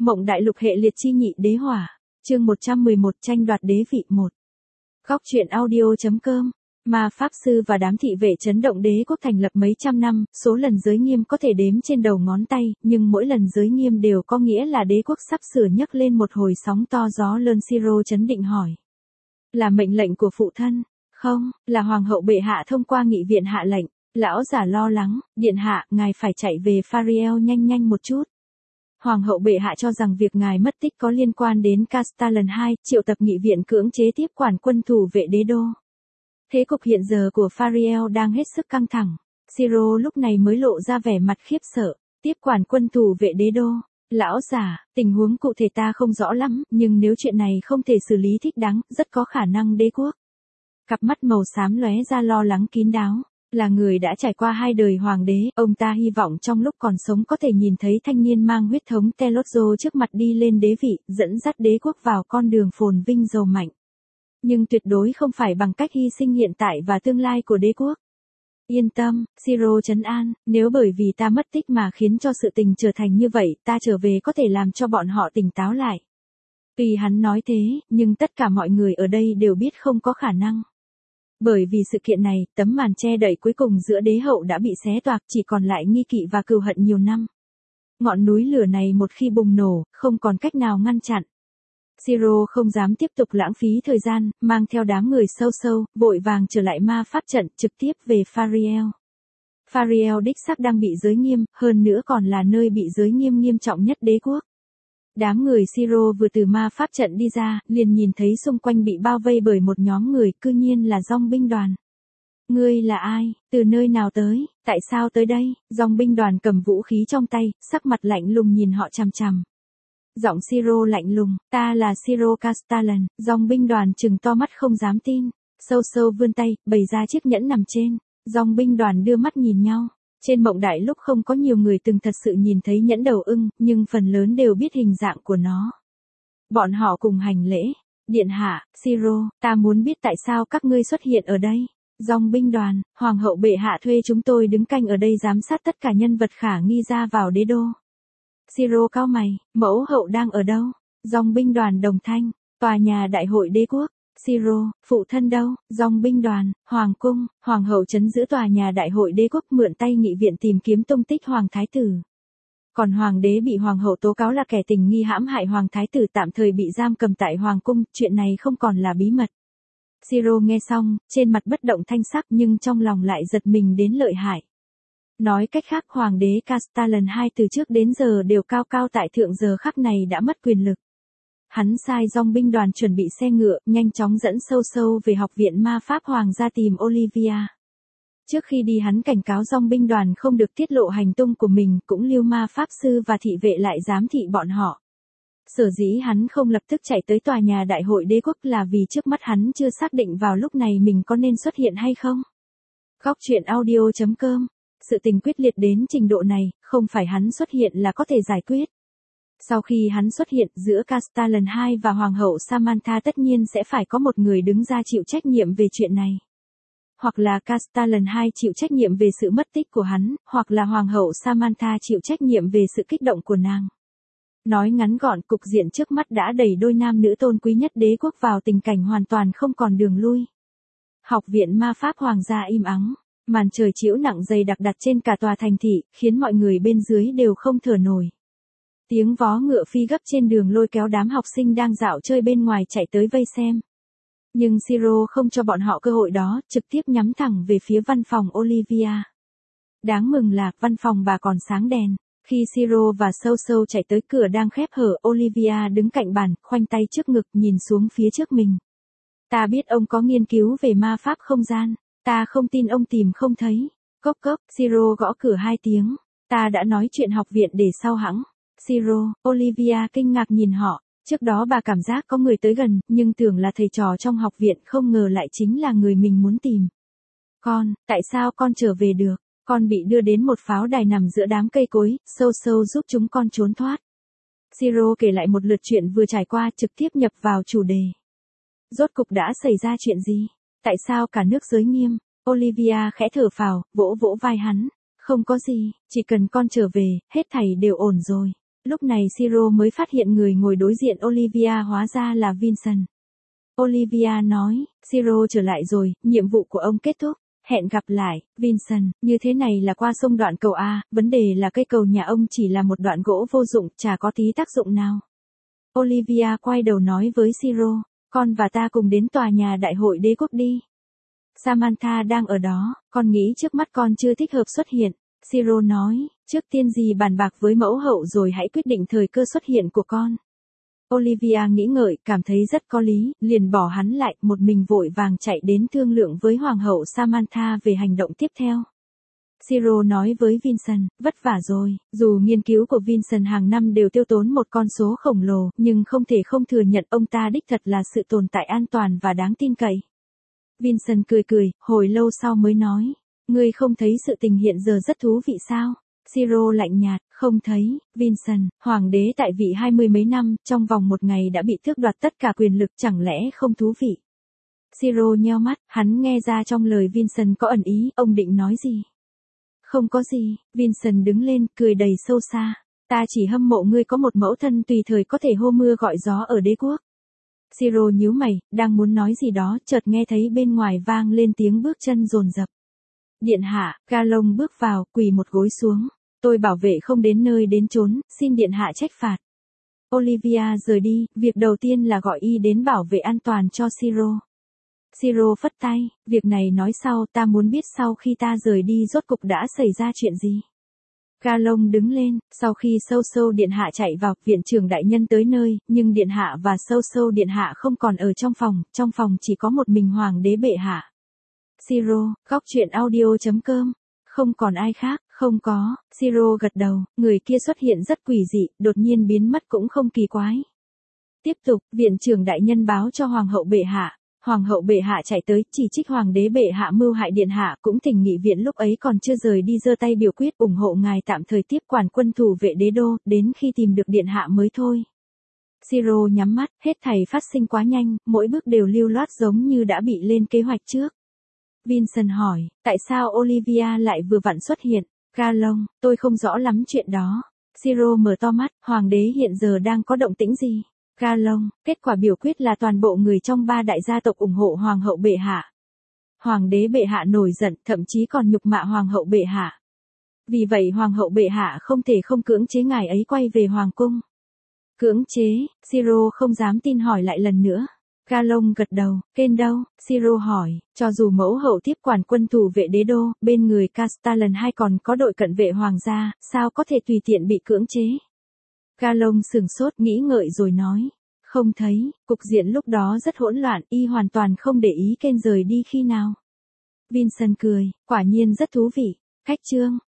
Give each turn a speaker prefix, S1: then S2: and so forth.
S1: Mộng Đại Lục hệ liệt chi nhị đế hỏa, chương 111 tranh đoạt đế vị 1. Góc truyện audio.com. Ma pháp sư và đám thị vệ chấn động đế quốc thành lập mấy trăm năm, số lần giới nghiêm có thể đếm trên đầu ngón tay, nhưng mỗi lần giới nghiêm đều có nghĩa là đế quốc sắp sửa nhấc lên một hồi sóng to gió lớn. Siro chấn định hỏi. Là mệnh lệnh của phụ thân? Không, là hoàng hậu bệ hạ thông qua nghị viện hạ lệnh. Lão giả lo lắng, điện hạ, ngài phải chạy về Fariel nhanh nhanh một chút. Hoàng hậu bệ hạ cho rằng việc ngài mất tích có liên quan đến Castellan 2, triệu tập nghị viện cưỡng chế tiếp quản quân thủ vệ đế đô. Thế cục hiện giờ của Fariel đang hết sức căng thẳng. Siro lúc này mới lộ ra vẻ mặt khiếp sợ. Tiếp quản quân thủ vệ đế đô. Lão giả, tình huống cụ thể ta không rõ lắm, nhưng nếu chuyện này không thể xử lý thích đáng, rất có khả năng đế quốc. Cặp mắt màu xám lóe ra lo lắng kín đáo. Là người đã trải qua 2 đời hoàng đế, ông ta hy vọng trong lúc còn sống có thể nhìn thấy thanh niên mang huyết thống Telotzo trước mặt đi lên đế vị, dẫn dắt đế quốc vào con đường phồn vinh giàu mạnh. Nhưng tuyệt đối không phải bằng cách hy sinh hiện tại và tương lai của đế quốc. Yên tâm, Siro trấn an, nếu bởi vì ta mất tích mà khiến cho sự tình trở thành như vậy, ta trở về có thể làm cho bọn họ tỉnh táo lại. Tuy hắn nói thế, nhưng tất cả mọi người ở đây đều biết không có khả năng. Bởi vì sự kiện này, tấm màn che đậy cuối cùng giữa đế hậu đã bị xé toạc, chỉ còn lại nghi kỵ và cừu hận nhiều năm. Ngọn núi lửa này một khi bùng nổ, không còn cách nào ngăn chặn. Siro không dám tiếp tục lãng phí thời gian, mang theo đám người sâu, vội vàng trở lại ma pháp trận, trực tiếp về Fariel. Fariel đích xác đang bị giới nghiêm, hơn nữa còn là nơi bị giới nghiêm nghiêm trọng nhất đế quốc. Đám người Siro vừa từ ma pháp trận đi ra, liền nhìn thấy xung quanh bị bao vây bởi một nhóm người, cư nhiên là dòng binh đoàn. Ngươi là ai, từ nơi nào tới, tại sao tới đây? Dòng binh đoàn cầm vũ khí trong tay, sắc mặt lạnh lùng nhìn họ chằm chằm. Giọng Siro lạnh lùng, ta là Siro Castellan. Dòng binh đoàn trừng to mắt không dám tin. Sâu vươn tay, bày ra chiếc nhẫn nằm trên. Dòng binh đoàn đưa mắt nhìn nhau. Trên Mộng Đại Lục không có nhiều người từng thật sự nhìn thấy nhẫn đầu ưng, nhưng phần lớn đều biết hình dạng của nó. Bọn họ cùng hành lễ. Điện hạ, Siro, ta muốn biết tại sao các ngươi xuất hiện ở đây. Dòng binh đoàn, hoàng hậu bệ hạ thuê chúng tôi đứng canh ở đây giám sát tất cả nhân vật khả nghi ra vào đế đô. Siro cau mày, mẫu hậu đang ở đâu? Dòng binh đoàn đồng thanh, tòa nhà đại hội đế quốc. Siro, phụ thân đâu? Dòng binh đoàn, hoàng cung, hoàng hậu trấn giữ tòa nhà đại hội đế quốc, mượn tay nghị viện tìm kiếm tung tích hoàng thái tử. Còn hoàng đế bị hoàng hậu tố cáo là kẻ tình nghi hãm hại hoàng thái tử, tạm thời bị giam cầm tại hoàng cung, chuyện này không còn là bí mật. Siro nghe xong, trên mặt bất động thanh sắc nhưng trong lòng lại giật mình đến lợi hại. Nói cách khác, hoàng đế Castellan 2 từ trước đến giờ đều cao cao tại thượng, giờ khắc này đã mất quyền lực. Hắn sai dòng binh đoàn chuẩn bị xe ngựa, nhanh chóng dẫn sâu về học viện ma pháp hoàng gia tìm Olivia. Trước khi đi hắn cảnh cáo dòng binh đoàn không được tiết lộ hành tung của mình, cũng lưu ma pháp sư và thị vệ lại giám thị bọn họ. Sở dĩ hắn không lập tức chạy tới tòa nhà đại hội đế quốc là vì trước mắt hắn chưa xác định vào lúc này mình có nên xuất hiện hay không. Góc truyện audio.com. Sự tình quyết liệt đến trình độ này, không phải hắn xuất hiện là có thể giải quyết. Sau khi hắn xuất hiện, giữa Castellan 2 và Hoàng hậu Samantha tất nhiên sẽ phải có một người đứng ra chịu trách nhiệm về chuyện này. Hoặc là Castellan 2 chịu trách nhiệm về sự mất tích của hắn, hoặc là Hoàng hậu Samantha chịu trách nhiệm về sự kích động của nàng. Nói ngắn gọn, cục diện trước mắt đã đẩy đôi nam nữ tôn quý nhất đế quốc vào tình cảnh hoàn toàn không còn đường lui. Học viện ma pháp hoàng gia im ắng. Màn trời chiếu nặng dày đặc đặt trên cả tòa thành thị, khiến mọi người bên dưới đều không thở nổi. Tiếng vó ngựa phi gấp trên đường lôi kéo đám học sinh đang dạo chơi bên ngoài chạy tới vây xem. Nhưng Siro không cho bọn họ cơ hội đó, trực tiếp nhắm thẳng về phía văn phòng Olivia. Đáng mừng là, văn phòng bà còn sáng đèn. Khi Siro và Sâu chạy tới, cửa đang khép hở, Olivia đứng cạnh bàn, khoanh tay trước ngực nhìn xuống phía trước mình. Ta biết ông có nghiên cứu về ma pháp không gian. Ta không tin ông tìm không thấy. Cốc, Siro gõ cửa 2 tiếng. Ta đã nói chuyện học viện để sau hẵng. Siro, Olivia kinh ngạc nhìn họ. Trước đó bà cảm giác có người tới gần, nhưng tưởng là thầy trò trong học viện, không ngờ lại chính là người mình muốn tìm. Con, tại sao con trở về được? Con bị đưa đến một pháo đài nằm giữa đám cây cối, Sâu giúp chúng con trốn thoát. Siro kể lại một lượt chuyện vừa trải qua, trực tiếp nhập vào chủ đề. Rốt cục đã xảy ra chuyện gì? Tại sao cả nước giới nghiêm? Olivia khẽ thở phào, vỗ vai hắn. Không có gì, chỉ cần con trở về, hết thảy đều ổn rồi. Lúc này Siro mới phát hiện người ngồi đối diện Olivia hóa ra là Vincent. Olivia nói, Siro trở lại rồi, nhiệm vụ của ông kết thúc. Hẹn gặp lại, Vincent, như thế này là qua sông đoạn cầu A, vấn đề là cây cầu nhà ông chỉ là một đoạn gỗ vô dụng, chả có tí tác dụng nào. Olivia quay đầu nói với Siro, con và ta cùng đến tòa nhà đại hội đế quốc đi. Samantha đang ở đó, con nghĩ trước mắt con chưa thích hợp xuất hiện. Siro nói, trước tiên gì bàn bạc với mẫu hậu rồi hãy quyết định thời cơ xuất hiện của con. Olivia nghĩ ngợi, cảm thấy rất có lý, liền bỏ hắn lại, một mình vội vàng chạy đến thương lượng với Hoàng hậu Samantha về hành động tiếp theo. Siro nói với Vincent, vất vả rồi, dù nghiên cứu của Vincent hàng năm đều tiêu tốn một con số khổng lồ, nhưng không thể không thừa nhận ông ta đích thật là sự tồn tại an toàn và đáng tin cậy. Vincent cười cười, hồi lâu sau mới nói, ngươi không thấy sự tình hiện giờ rất thú vị sao? Siro lạnh nhạt, không thấy, Vincent, hoàng đế tại vị 20 mấy năm, trong vòng một ngày đã bị tước đoạt tất cả quyền lực, chẳng lẽ không thú vị? Siro nheo mắt, hắn nghe ra trong lời Vincent có ẩn ý, ông định nói gì? Không có gì, Vincent đứng lên, cười đầy sâu xa, ta chỉ hâm mộ ngươi có một mẫu thân tùy thời có thể hô mưa gọi gió ở đế quốc. Siro nhíu mày, đang muốn nói gì đó, chợt nghe thấy bên ngoài vang lên tiếng bước chân dồn dập. Điện hạ, Galong bước vào, quỳ một gối xuống. Tôi bảo vệ không đến nơi đến chốn, xin điện hạ trách phạt. Olivia rời đi, việc đầu tiên là gọi y đến bảo vệ an toàn cho Siro. Siro phất tay, việc này nói sau, ta muốn biết sau khi ta rời đi rốt cục đã xảy ra chuyện gì. Galong đứng lên, sau khi sâu sâu điện hạ chạy vào, viện trưởng đại nhân tới nơi, nhưng điện hạ và sâu sâu điện hạ không còn ở trong phòng chỉ có một mình hoàng đế bệ hạ. Siro, góc truyện audio.com. Không còn ai khác, không có, Siro gật đầu, người kia xuất hiện rất quỷ dị, đột nhiên biến mất cũng không kỳ quái. Tiếp tục, viện trưởng đại nhân báo cho hoàng hậu bệ hạ. Hoàng hậu bệ hạ chạy tới, chỉ trích hoàng đế bệ hạ mưu hại điện hạ, cũng thỉnh nghị viện lúc ấy còn chưa rời đi giơ tay biểu quyết ủng hộ ngài tạm thời tiếp quản quân thủ vệ đế đô, đến khi tìm được điện hạ mới thôi. Siro nhắm mắt, hết thảy phát sinh quá nhanh, mỗi bước đều lưu loát giống như đã bị lên kế hoạch trước. Vincent hỏi, tại sao Olivia lại vừa vặn xuất hiện? Galong, tôi không rõ lắm chuyện đó. Siro mở to mắt, hoàng đế hiện giờ đang có động tĩnh gì? Galong, kết quả biểu quyết là toàn bộ người trong 3 đại gia tộc ủng hộ hoàng hậu bệ hạ. Hoàng đế bệ hạ nổi giận, thậm chí còn nhục mạ hoàng hậu bệ hạ. Vì vậy hoàng hậu bệ hạ không thể không cưỡng chế ngài ấy quay về hoàng cung. Cưỡng chế, Siro không dám tin hỏi lại lần nữa. Galong gật đầu, Ken đâu? Siro hỏi, cho dù mẫu hậu tiếp quản quân thủ vệ đế đô, bên người Castellan hay còn có đội cận vệ hoàng gia, sao có thể tùy tiện bị cưỡng chế? Galong sửng sốt nghĩ ngợi rồi nói, không thấy, cục diện lúc đó rất hỗn loạn, y hoàn toàn không để ý Ken rời đi khi nào. Vincent cười, quả nhiên rất thú vị. Khách chương.